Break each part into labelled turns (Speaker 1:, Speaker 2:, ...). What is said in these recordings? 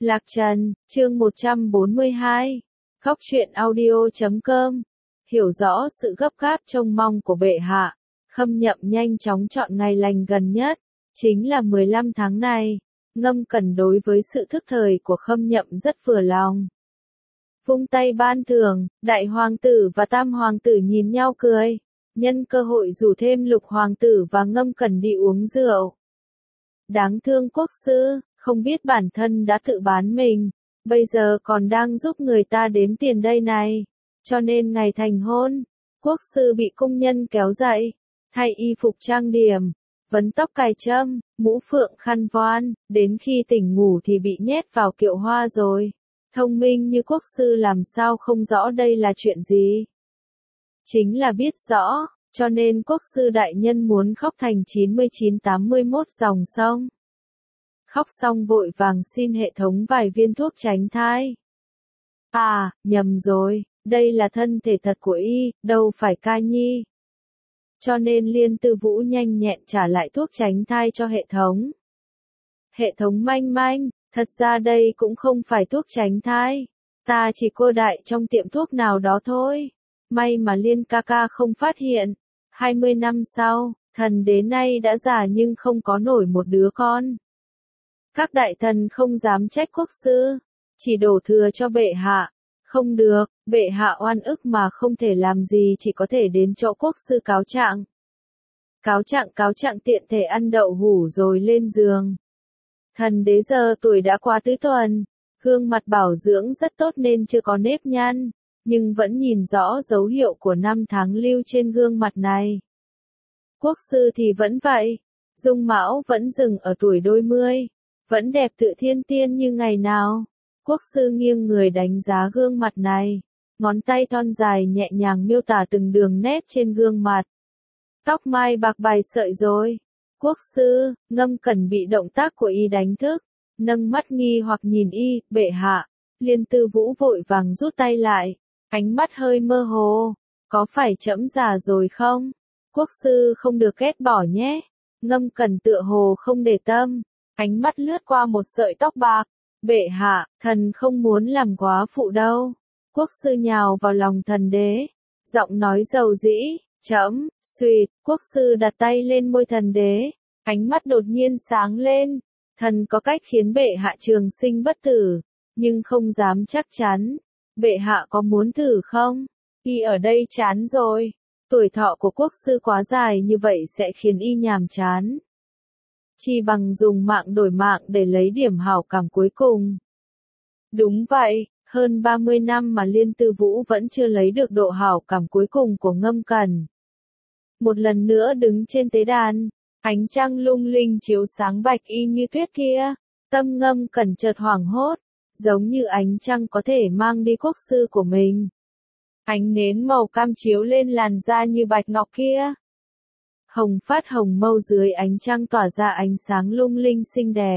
Speaker 1: Lạc Trần, chương 142. Khóc chuyện audio.com. Hiểu rõ sự gấp gáp trông mong của bệ hạ, Khâm Nhậm nhanh chóng chọn ngày lành gần nhất, chính là 15 tháng này. Ngâm Cẩn đối với sự thức thời của Khâm Nhậm rất vừa lòng. Vung tay ban thưởng, đại hoàng tử và tam hoàng tử nhìn nhau cười, nhân cơ hội rủ thêm lục hoàng tử và Ngâm Cẩn đi uống rượu. Đáng thương quốc sư, không biết bản thân đã tự bán mình, bây giờ còn đang giúp người ta đếm tiền đây này. Cho nên ngày thành hôn, quốc sư bị cung nhân kéo dậy, thay y phục trang điểm, vấn tóc cài trâm, mũ phượng khăn voan, đến khi tỉnh ngủ thì bị nhét vào kiệu hoa rồi. Thông minh như quốc sư làm sao không rõ đây là chuyện gì? Chính là biết rõ, cho nên quốc sư đại nhân muốn khóc thành 99-81 dòng sông. Khóc xong vội vàng xin hệ thống vài viên thuốc tránh thai. À, nhầm rồi, đây là thân thể thật của y, đâu phải ca nhi. Cho nên Liên Tư Vũ nhanh nhẹn trả lại thuốc tránh thai cho hệ thống. Hệ thống manh manh, thật ra đây cũng không phải thuốc tránh thai. Ta chỉ cô đại trong tiệm thuốc nào đó thôi. May mà Liên ca ca không phát hiện. 20 năm sau, thần đế nay đã già nhưng không có nổi một đứa con. Các đại thần không dám trách quốc sư, chỉ đổ thừa cho bệ hạ. Không được, bệ hạ oan ức mà không thể làm gì, chỉ có thể đến chỗ quốc sư cáo trạng. Cáo trạng tiện thể ăn đậu hủ rồi lên giường. Thần đế giờ tuổi đã qua tứ tuần, gương mặt bảo dưỡng rất tốt nên chưa có nếp nhăn, nhưng vẫn nhìn rõ dấu hiệu của năm tháng lưu trên gương mặt này. Quốc sư thì vẫn vậy, dung mạo vẫn dừng ở tuổi đôi mươi, vẫn đẹp tự thiên tiên như ngày nào. Quốc sư nghiêng người đánh giá gương mặt này, ngón tay thon dài nhẹ nhàng miêu tả từng đường nét trên gương mặt. Tóc mai bạc bài sợi rồi. Quốc sư, Ngâm Cẩn bị động tác của y đánh thức, nâng mắt nghi hoặc nhìn y, bệ hạ. Liên Tư Vũ vội vàng rút tay lại, ánh mắt hơi mơ hồ. Có phải trẫm già rồi không? Quốc sư không được ghét bỏ nhé. Ngâm Cẩn tựa hồ không để tâm, ánh mắt lướt qua một sợi tóc bạc. Bệ hạ, thần không muốn làm quá phụ đâu. Quốc sư nhào vào lòng thần đế, giọng nói dầu dĩ, trẫm, suýt. Quốc sư đặt tay lên môi thần đế, ánh mắt đột nhiên sáng lên. Thần có cách khiến bệ hạ trường sinh bất tử, nhưng không dám chắc chắn. Bệ hạ có muốn thử không? Y ở đây chán rồi. Tuổi thọ của quốc sư quá dài như vậy sẽ khiến y nhàm chán. Chỉ bằng dùng mạng đổi mạng để lấy điểm hảo cảm cuối cùng. Đúng vậy, hơn 30 năm mà Liên Tư Vũ vẫn chưa lấy được độ hảo cảm cuối cùng của Ngâm Cẩn. Một lần nữa đứng trên tế đàn, ánh trăng lung linh chiếu sáng bạch y như tuyết kia, tâm Ngâm Cẩn chợt hoảng hốt, giống như ánh trăng có thể mang đi quốc sư của mình. Ánh nến màu cam chiếu lên làn da như bạch ngọc kia. Hồng phát hồng mâu dưới ánh trăng tỏa ra ánh sáng lung linh xinh đẹp.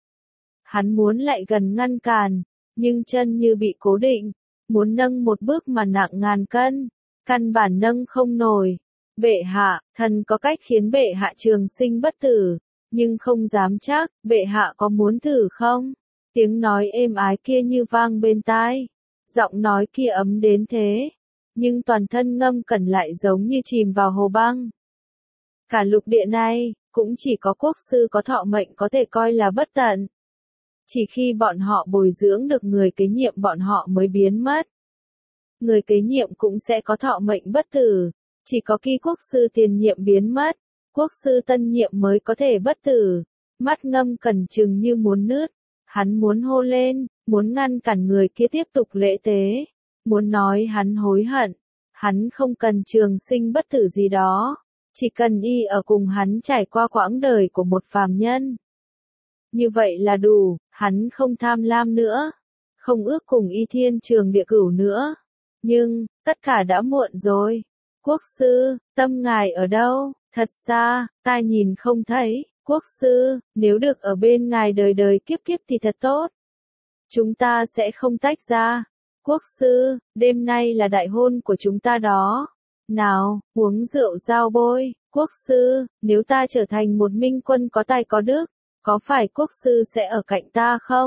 Speaker 1: Hắn muốn lại gần ngăn cản, nhưng chân như bị cố định, muốn nâng một bước mà nặng ngàn cân, căn bản nâng không nổi. Bệ hạ, thần có cách khiến bệ hạ trường sinh bất tử, nhưng không dám chắc, bệ hạ có muốn thử không? Tiếng nói êm ái kia như vang bên tai, giọng nói kia ấm đến thế, nhưng toàn thân Ngâm Cẩn lại giống như chìm vào hồ băng. Cả lục địa này, cũng chỉ có quốc sư có thọ mệnh có thể coi là bất tận. Chỉ khi bọn họ bồi dưỡng được người kế nhiệm bọn họ mới biến mất. Người kế nhiệm cũng sẽ có thọ mệnh bất tử. Chỉ có khi quốc sư tiền nhiệm biến mất, quốc sư tân nhiệm mới có thể bất tử. Mắt Ngâm Cẩn trừng như muốn nứt. Hắn muốn hô lên, muốn ngăn cản người kia tiếp tục lễ tế. Muốn nói hắn hối hận. Hắn không cần trường sinh bất tử gì đó. Chỉ cần y ở cùng hắn trải qua quãng đời của một phàm nhân. Như vậy là đủ, hắn không tham lam nữa. Không ước cùng y thiên trường địa cửu nữa. Nhưng, tất cả đã muộn rồi. Quốc sư, tâm ngài ở đâu? Thật xa, ta nhìn không thấy. Quốc sư, nếu được ở bên ngài đời đời kiếp kiếp thì thật tốt. Chúng ta sẽ không tách ra. Quốc sư, đêm nay là đại hôn của chúng ta đó. Nào, uống rượu giao bôi. Quốc sư, nếu ta trở thành một minh quân có tài có đức, có phải quốc sư sẽ ở cạnh ta không?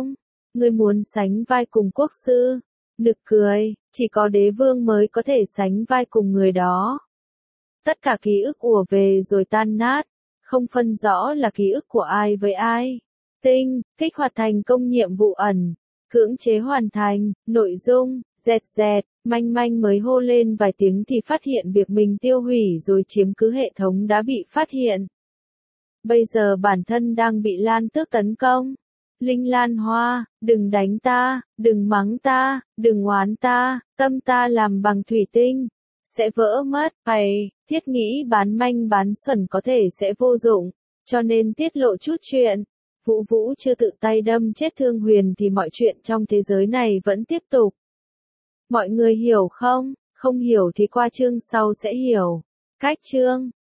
Speaker 1: Ngươi muốn sánh vai cùng quốc sư. Nực cười, chỉ có đế vương mới có thể sánh vai cùng người đó. Tất cả ký ức ùa về rồi tan nát, không phân rõ là ký ức của ai với ai. Tinh, kích hoạt thành công nhiệm vụ ẩn, cưỡng chế hoàn thành, nội dung, dẹt dẹt, manh manh mới hô lên vài tiếng thì phát hiện việc mình tiêu hủy rồi chiếm cứ hệ thống đã bị phát hiện. Bây giờ bản thân đang bị Lan Tước tấn công. Linh Lan Hoa, đừng đánh ta, đừng mắng ta, đừng oán ta, tâm ta làm bằng thủy tinh, sẽ vỡ mất. Hay, thiết nghĩ bán manh bán xuẩn có thể sẽ vô dụng, cho nên tiết lộ chút chuyện. Vũ Vũ chưa tự tay đâm chết Thương Huyền thì mọi chuyện trong thế giới này vẫn tiếp tục. Mọi người hiểu không? Không hiểu thì qua chương sau sẽ hiểu. Cách chương